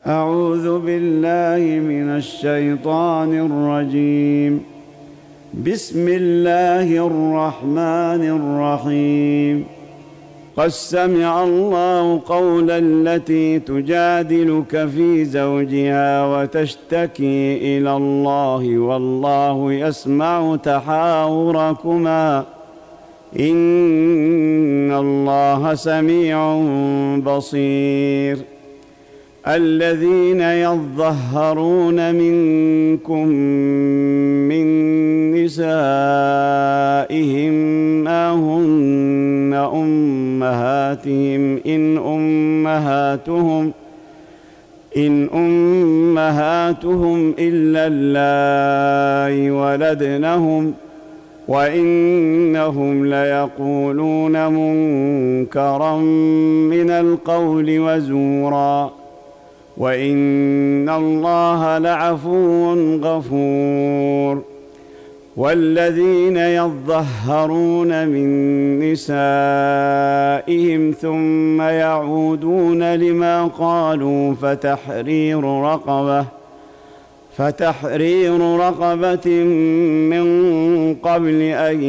أعوذ بالله من الشيطان الرجيم. بسم الله الرحمن الرحيم. قد سمع الله قول التي تجادلك في زوجها وتشتكي إلى الله والله يسمع تحاوركما إن الله سميع بصير. الذين يظهرون منكم من نسائهم ما هن أمهاتهم إن أمهاتهم إلا اللائي ولدنهم وإنهم ليقولون منكرا من القول وزورا وإن الله لعفو غفور. والذين يظهرون من نسائهم ثم يعودون لما قالوا فتحرير رقبة من قبل أن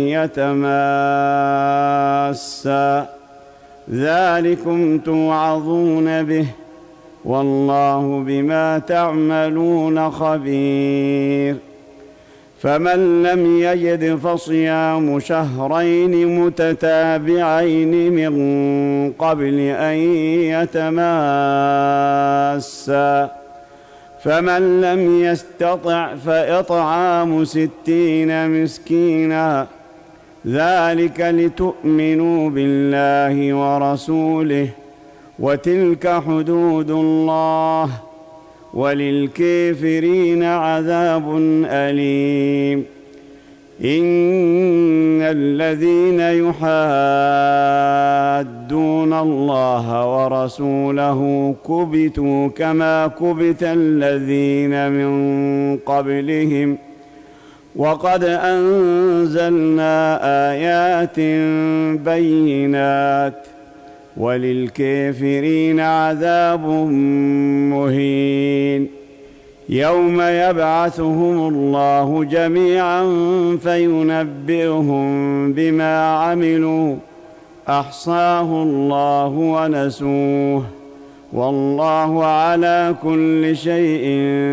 يتماسا ذلكم توعظون به والله بما تعملون خبير. فمن لم يجد فصيام شهرين متتابعين من قبل أن يتماسا فمن لم يستطع فإطعام 60 مسكينا ذلك لتؤمنوا بالله ورسوله وتلك حدود الله وللكافرين عذاب أليم. إن الذين يحادون الله ورسوله كبتوا كما كبت الذين من قبلهم وقد أنزلنا آيات بينات وللكافرين عذاب مهين. يوم يبعثهم الله جميعا فينبئهم بما عملوا أحصاه الله ونسوه والله على كل شيء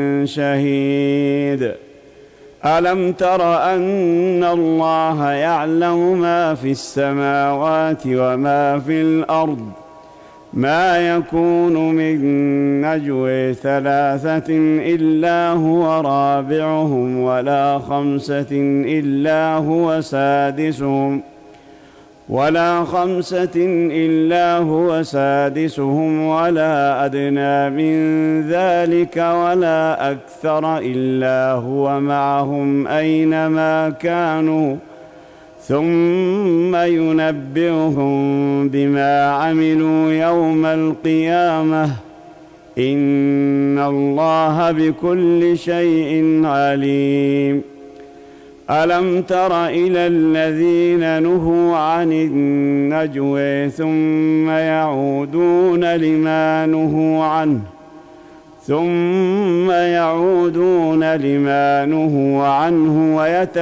شهيد. ألم تر أن الله يعلم ما في السماوات وما في الأرض ما يكون من نجوى 3 إلا هو رابعهم ولا 5 إلا هو سادسهم ولا أدنى من ذلك ولا أكثر إلا هو معهم أينما كانوا ثم ينبئهم بما عملوا يوم القيامة إن الله بكل شيء عليم. ألم تر إلى الذين نهوا عن النجوى ثم يعودون لما نهوا عنه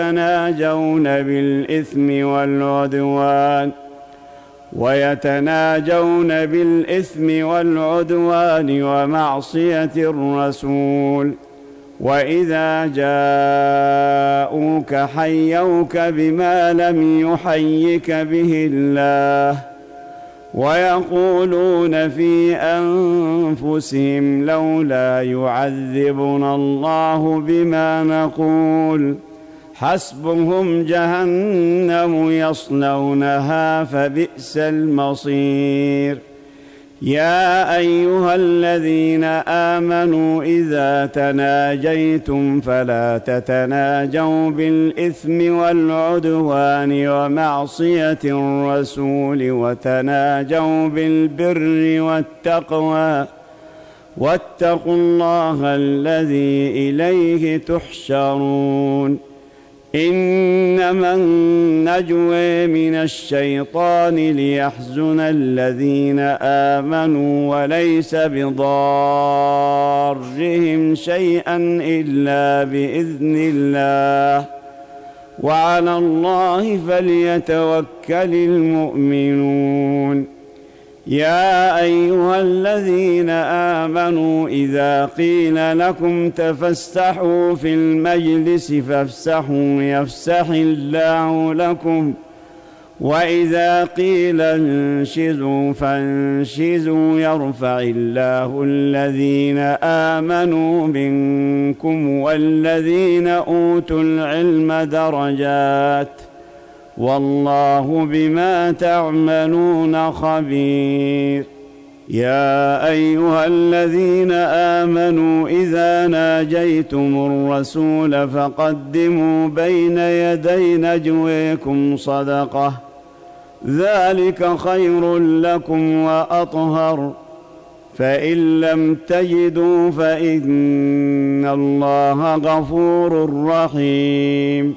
ويتناجون بالإثم والعدوان ومعصية الرسول وإذا جاءوك حيوك بما لم يحيك به الله ويقولون في أنفسهم لولا يعذبنا الله بما نقول حسبهم جهنم يصلونها فبئس المصير. يا أيها الذين آمنوا إذا تناجيتم فلا تتناجوا بالإثم والعدوان ومعصية الرسول وتناجوا بالبر والتقوى واتقوا الله الذي إليه تحشرون. إنما النجوى من الشيطان ليحزن الذين آمنوا وليس بضارهم شيئا إلا بإذن الله وعلى الله فليتوكل المؤمنون. يا أيها الذين آمنوا إذا قيل لكم تفسحوا في المجلس فافسحوا يفسح الله لكم وإذا قيل انشزوا فانشزوا يرفع الله الذين آمنوا منكم والذين أوتوا العلم درجات والله بما تعملون خبير. يا أيها الذين آمنوا إذا ناجيتم الرسول فقدموا بين يدي نجويكم صدقة ذلك خير لكم وأطهر فإن لم تجدوا فإن الله غفور رحيم.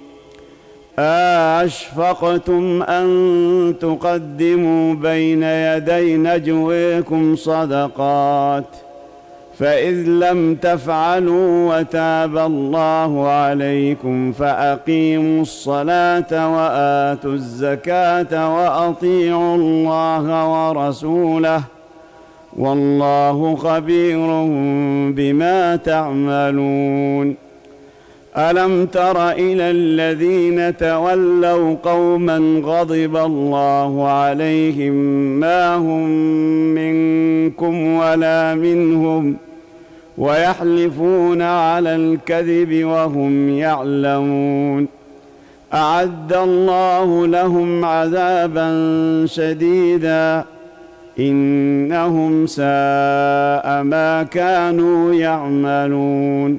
أشفقتم أن تقدموا بين يدي نجويكم صدقات فإذ لم تفعلوا وتاب الله عليكم فأقيموا الصلاة وآتوا الزكاة وأطيعوا الله ورسوله والله خبير بما تعملون. ألم تر إلى الذين تولوا قوما غضب الله عليهم ما هم منكم ولا منهم ويحلفون على الكذب وهم يعلمون أعد الله لهم عذابا شديدا إنهم ساء ما كانوا يعملون.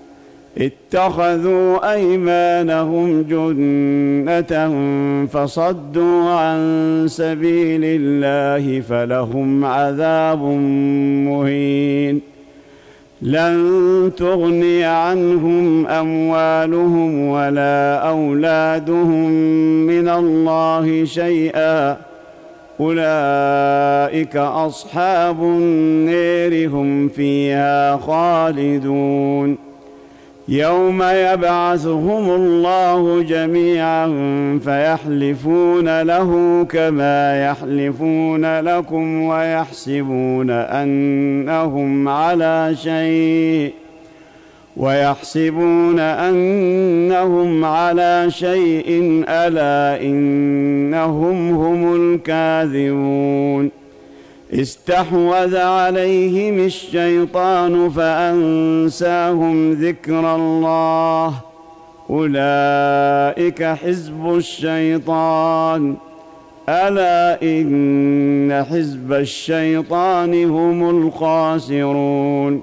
اتخذوا أيمانهم جنة فصدوا عن سبيل الله فلهم عذاب مهين. لن تغني عنهم أموالهم ولا أولادهم من الله شيئا أولئك أصحاب النار هم فيها خالدون. يوم يبعثهم الله جميعا فيحلفون له كما يحلفون لكم ويحسبون أنهم على شيء ألا إنهم هم الكاذبون. استحوذ عليهم الشيطان فأنساهم ذكر الله أولئك حزب الشيطان ألا إن حزب الشيطان هم الخاسرون.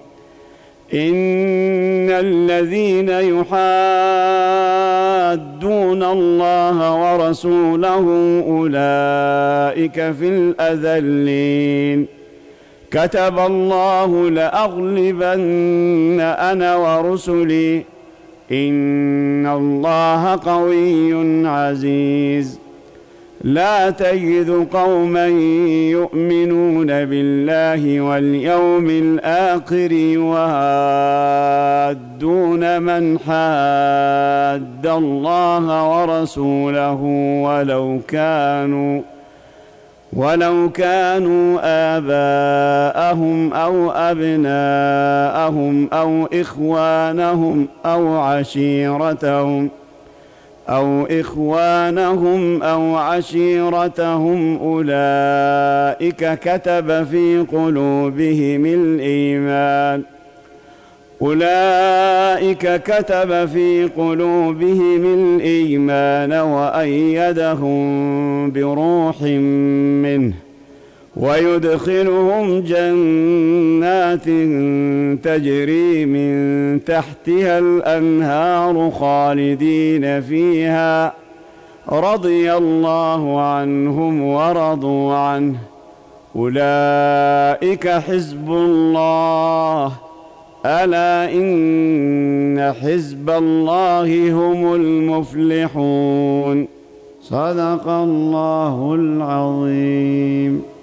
إن الذين يحادون الله ورسوله أولئك في الأذلين. كتب الله لأغلبن أنا ورسلي إن الله قوي عزيز. لا تجد قوما يؤمنون بالله واليوم الآخر يوادون من حاد الله ورسوله ولو كانوا آباءهم أو أبناءهم أو إخوانهم أو عشيرتهم أولئك كتب في قلوبهم الإيمان وأيدهم بروح منه ويدخلهم جنات تجري من تحتها الأنهار خالدين فيها رضي الله عنهم ورضوا عنه أولئك حزب الله ألا إن حزب الله هم المفلحون. صدق الله العظيم.